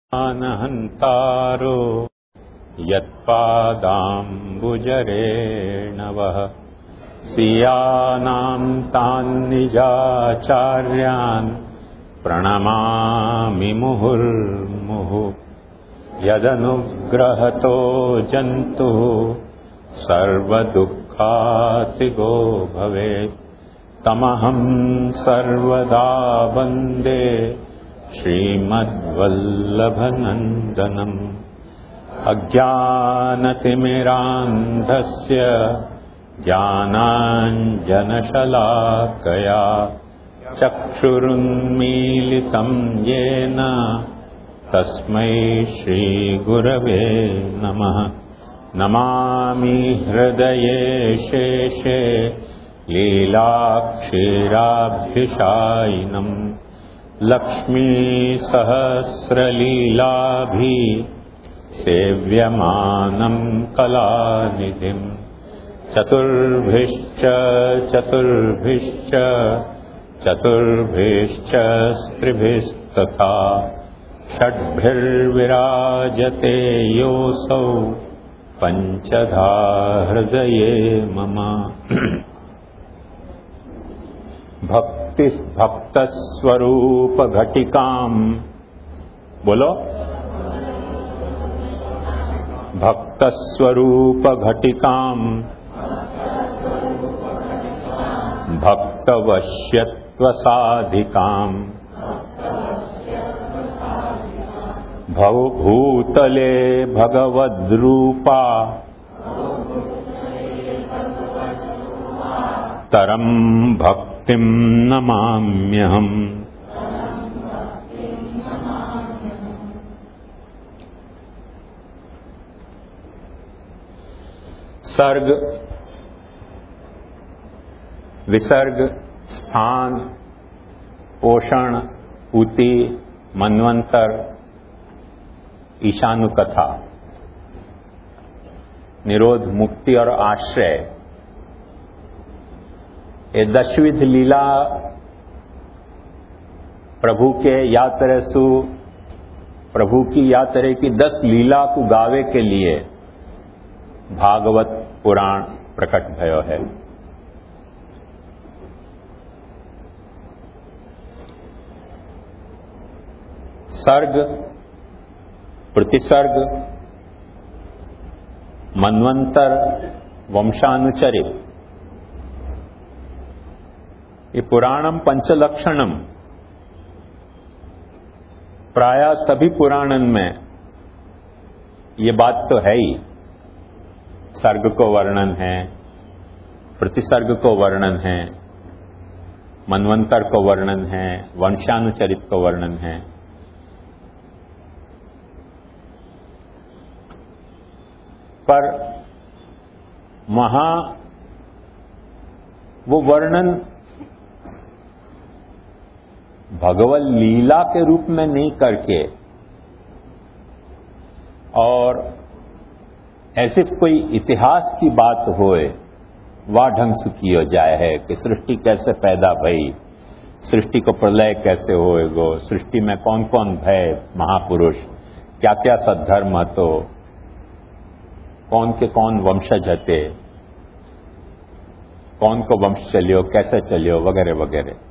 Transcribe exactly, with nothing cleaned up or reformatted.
अनहन्तारो यत्पादाम्बुजरेणवः सियानां तान् निजाचार्यान् प्रणमामि मुहुर्मुहुः यदनुग्रहतो जन्तुः सर्वदुःखातिगो भवेत् तमहं सर्वदा वन्दे श्रीमद्वल्लभनन्दनम् अज्ञानतिमिरान्धस्य ज्ञानाञ्जनशलाकया चक्षुरुन्मीलितं येन तस्मै श्रीगुरवे नमः। नमामि हृदये शेषे लीलाक्षीराभ्युषायिनम् लक्ष्मीसहस्रलीलाभि सेव्यमानं कलानिधिम् चतुर्भिश्च चतुर्भिश्च चतुर्भिश्च स्त्रिभिस्तथा षड्भिर्विराजते योऽसौ पञ्चधा हृदये मम। भक्ति भक्तस्वरूप घटिकाम बोलो भक्तस्वरूप घटिकाम भक्तवश्यत्व साधिकाम भवभूतले भगवद्रूपा तरम भक्तिं नमाम्यहम्। सर्ग, विसर्ग, स्थान, पोषण, ऊति, मन्वंतर, ईशानुकथा, निरोध, मुक्ति और आश्रय, ये दशविध लीला प्रभु के या तरह सु प्रभु की या तरह की दस लीला को गावे के लिए भागवत पुराण प्रकट भयो है। सर्ग, प्रतिसर्ग, मन्वंतर, वंशानुचरित, ये पुराणम पंचलक्षणम, प्राय सभी पुराणन में ये बात तो है ही। सर्ग को वर्णन है, प्रतिसर्ग को वर्णन है, मन्वंतर को वर्णन है, वंशानुचरित को वर्णन है। पर वहां वो वर्णन भगवत लीला के रूप में नहीं करके और ऐसे कोई इतिहास की बात होए वाह ढंग से किया जाए है कि सृष्टि कैसे पैदा भई, सृष्टि को प्रलय कैसे होएगो, सृष्टि में कौन कौन भय महापुरुष, क्या क्या सद्धर्म हतो, कौन के कौन वंशज हते, कौन को वंश चलियो, कैसे चलियो, वगैरह वगैरह।